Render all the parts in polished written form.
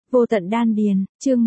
Vô tận đan điền, chương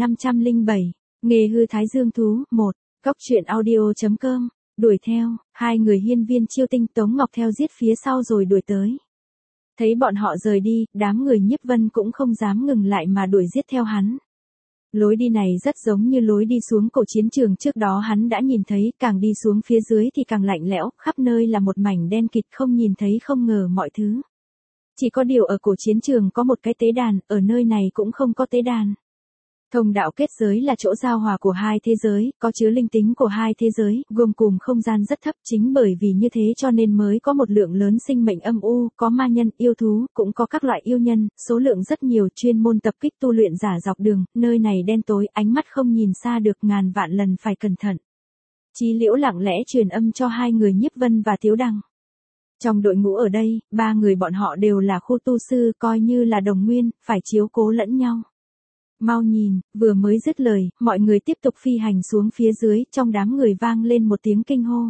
1507, nghề hư thái dương thú, 1, Cóc truyện audio.com, đuổi theo, hai người hiên viên chiêu tinh Tống Ngọc theo giết phía sau rồi đuổi tới. Thấy bọn họ rời đi, đám người Nhiếp Vân cũng không dám ngừng lại mà đuổi giết theo hắn. Lối đi này rất giống như lối đi xuống cổ chiến trường trước đó hắn đã nhìn thấy, càng đi xuống phía dưới thì càng lạnh lẽo, khắp nơi là một mảnh đen kịt không nhìn thấy không ngờ mọi thứ. Chỉ có điều ở cổ chiến trường có một cái tế đàn, ở nơi này cũng không có tế đàn. Thông đạo kết giới là chỗ giao hòa của hai thế giới, có chứa linh tính của hai thế giới, gồm cùng không gian rất thấp, chính bởi vì như thế cho nên mới có một lượng lớn sinh mệnh âm u, có ma nhân, yêu thú, cũng có các loại yêu nhân, số lượng rất nhiều, chuyên môn tập kích tu luyện giả dọc đường, nơi này đen tối, ánh mắt không nhìn xa được, ngàn vạn lần phải cẩn thận. Chí Liễu lặng lẽ truyền âm cho hai người Nhiếp Vân và Tiếu Đằng. Trong đội ngũ ở đây, ba người bọn họ đều là khu tu sư, coi như là đồng nguyên, phải chiếu cố lẫn nhau. Mau nhìn, vừa mới dứt lời, mọi người tiếp tục phi hành xuống phía dưới, trong đám người vang lên một tiếng kinh hô.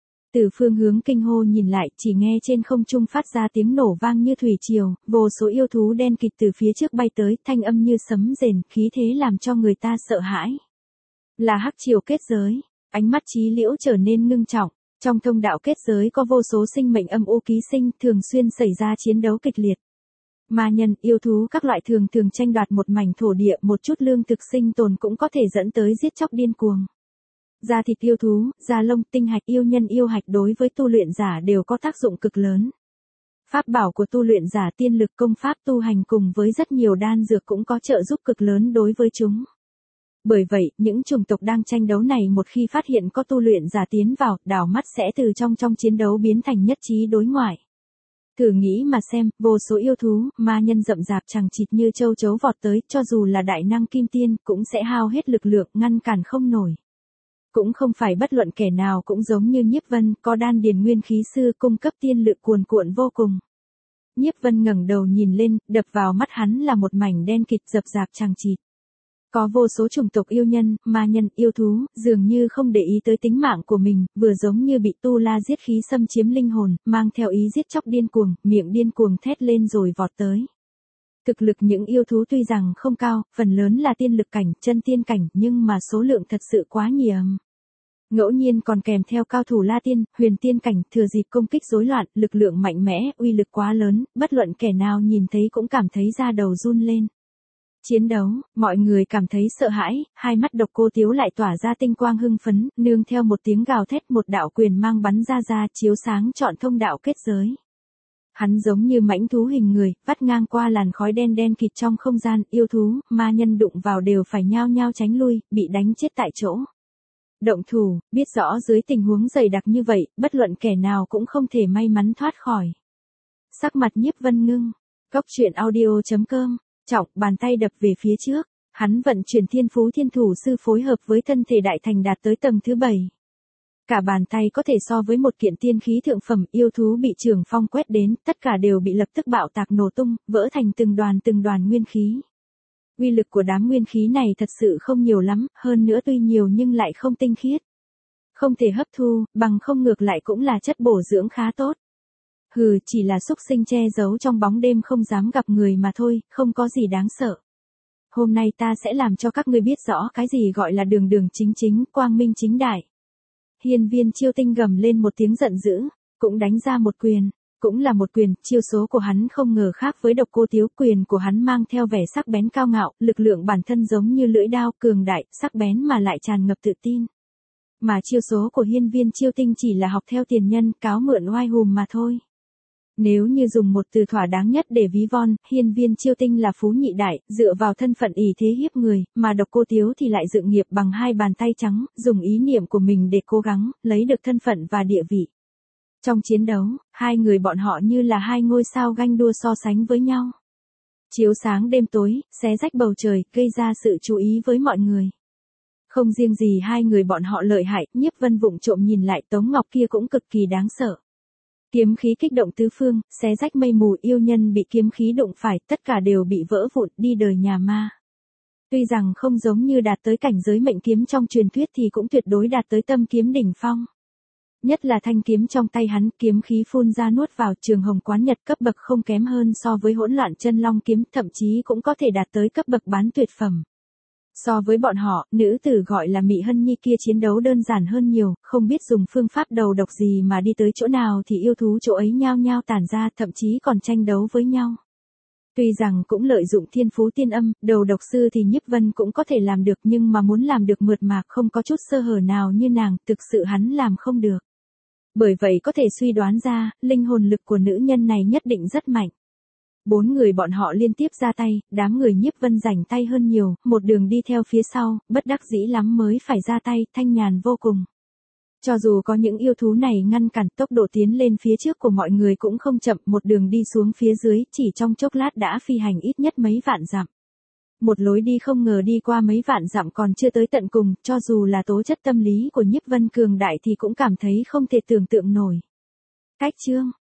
Từ phương hướng kinh hô nhìn lại, chỉ nghe trên không trung phát ra tiếng nổ vang như thủy triều, vô số yêu thú đen kịt từ phía trước bay tới, thanh âm như sấm rền, khí thế làm cho người ta sợ hãi. Là hắc triều kết giới, ánh mắt Chí Liễu trở nên ngưng trọng. Trong thông đạo kết giới có vô số sinh mệnh âm u ký sinh, thường xuyên xảy ra chiến đấu kịch liệt. Ma nhân, yêu thú các loại thường tranh đoạt một mảnh thổ địa, một chút lương thực sinh tồn cũng có thể dẫn tới giết chóc điên cuồng. Da thịt yêu thú, da lông, tinh hạch, yêu nhân yêu hạch đối với tu luyện giả đều có tác dụng cực lớn. Pháp bảo của tu luyện giả, tiên lực, công pháp tu hành cùng với rất nhiều đan dược cũng có trợ giúp cực lớn đối với chúng. Bởi vậy, những chủng tộc đang tranh đấu này một khi phát hiện có tu luyện giả tiến vào, đảo mắt sẽ từ trong chiến đấu biến thành nhất trí đối ngoại. Thử nghĩ mà xem, vô số yêu thú, ma nhân rậm rạp chằng chịt như châu chấu vọt tới, cho dù là đại năng kim tiên, cũng sẽ hao hết lực lượng, ngăn cản không nổi. Cũng không phải bất luận kẻ nào cũng giống như Nhiếp Vân, có đan điền nguyên khí sư cung cấp tiên lực cuồn cuộn vô cùng. Nhiếp Vân ngẩng đầu nhìn lên, đập vào mắt hắn là một mảnh đen kịt rậm rạp chằng chịt. Có vô số chủng tộc yêu nhân, ma nhân, yêu thú, dường như không để ý tới tính mạng của mình, vừa giống như bị tu la giết khí xâm chiếm linh hồn, mang theo ý giết chóc điên cuồng, miệng điên cuồng thét lên rồi vọt tới. Thực lực những yêu thú tuy rằng không cao, phần lớn là tiên lực cảnh, chân tiên cảnh, nhưng mà số lượng thật sự quá nhiều. Ngẫu nhiên còn kèm theo cao thủ la tiên, huyền tiên cảnh, thừa dịp công kích rối loạn, lực lượng mạnh mẽ, uy lực quá lớn, bất luận kẻ nào nhìn thấy cũng cảm thấy da đầu run lên. Chiến đấu, mọi người cảm thấy sợ hãi, hai mắt Độc Cô Tiếu lại tỏa ra tinh quang hưng phấn, nương theo một tiếng gào thét, một đạo quyền mang bắn ra chiếu sáng trọn thông đạo kết giới. Hắn giống như mãnh thú hình người, vắt ngang qua làn khói đen kịt trong không gian, yêu thú, ma nhân đụng vào đều phải nhao nhao tránh lui, bị đánh chết tại chỗ. Động thủ, biết rõ dưới tình huống dày đặc như vậy, bất luận kẻ nào cũng không thể may mắn thoát khỏi. Sắc mặt Nhiếp Vân ngưng, Cóc truyện audio.com. Trọng, bàn tay đập về phía trước, hắn vận chuyển thiên phú thiên thủ sư phối hợp với thân thể đại thành đạt tới tầng thứ 7. Cả bàn tay có thể so với một kiện tiên khí thượng phẩm, yêu thú bị trường phong quét đến, tất cả đều bị lập tức bạo tạc nổ tung, vỡ thành từng đoàn nguyên khí. Uy lực của đám nguyên khí này thật sự không nhiều lắm, hơn nữa tuy nhiều nhưng lại không tinh khiết. Không thể hấp thu, bằng không ngược lại cũng là chất bổ dưỡng khá tốt. Hừ, chỉ là xúc sinh che giấu trong bóng đêm không dám gặp người mà thôi, không có gì đáng sợ. Hôm nay ta sẽ làm cho các ngươi biết rõ cái gì gọi là đường chính, quang minh chính đại. Hiên viên Chiêu Tinh gầm lên một tiếng giận dữ, cũng đánh ra một quyền, cũng là một quyền, chiêu số của hắn không ngờ khác với Độc Cô Tiếu, quyền của hắn mang theo vẻ sắc bén cao ngạo, lực lượng bản thân giống như lưỡi đao, cường đại, sắc bén mà lại tràn ngập tự tin. Mà chiêu số của hiên viên Chiêu Tinh chỉ là học theo tiền nhân, cáo mượn oai hùm mà thôi. Nếu như dùng một từ thỏa đáng nhất để ví von, hiên viên Chiêu Tinh là phú nhị đại, dựa vào thân phận ỷ thế hiếp người, mà Độc Cô Tiếu thì lại dựng nghiệp bằng hai bàn tay trắng, dùng ý niệm của mình để cố gắng, lấy được thân phận và địa vị. Trong chiến đấu, hai người bọn họ như là hai ngôi sao ganh đua so sánh với nhau. Chiếu sáng đêm tối, xé rách bầu trời, gây ra sự chú ý với mọi người. Không riêng gì hai người bọn họ lợi hại, Nhiếp Vân vụng trộm nhìn lại Tống Ngọc kia cũng cực kỳ đáng sợ. Kiếm khí kích động tứ phương, xé rách mây mù, yêu nhân bị kiếm khí đụng phải, tất cả đều bị vỡ vụn, đi đời nhà ma. Tuy rằng không giống như đạt tới cảnh giới mệnh kiếm trong truyền thuyết thì cũng tuyệt đối đạt tới tâm kiếm đỉnh phong. Nhất là thanh kiếm trong tay hắn, kiếm khí phun ra nuốt vào, Trường Hồng quán nhật cấp bậc không kém hơn so với hỗn loạn chân long kiếm, thậm chí cũng có thể đạt tới cấp bậc bán tuyệt phẩm. So với bọn họ, nữ tử gọi là Mị Hân Nhi kia chiến đấu đơn giản hơn nhiều, không biết dùng phương pháp đầu độc gì mà đi tới chỗ nào thì yêu thú chỗ ấy nhao nhao tản ra, thậm chí còn tranh đấu với nhau. Tuy rằng cũng lợi dụng thiên phú tiên âm, đầu độc sư thì Nhiếp Vân cũng có thể làm được, nhưng mà muốn làm được mượt mà không có chút sơ hở nào như nàng, thực sự hắn làm không được. Bởi vậy có thể suy đoán ra, linh hồn lực của nữ nhân này nhất định rất mạnh. 4 người bọn họ liên tiếp ra tay, đám người Nhiếp Vân rảnh tay hơn nhiều, một đường đi theo phía sau, bất đắc dĩ lắm mới phải ra tay, thanh nhàn vô cùng. Cho dù có những yêu thú này ngăn cản, tốc độ tiến lên phía trước của mọi người cũng không chậm, một đường đi xuống phía dưới, chỉ trong chốc lát đã phi hành ít nhất mấy vạn dặm. Một lối đi không ngờ đi qua mấy vạn dặm còn chưa tới tận cùng, cho dù là tố chất tâm lý của Nhiếp Vân cường đại thì cũng cảm thấy không thể tưởng tượng nổi. Cách chương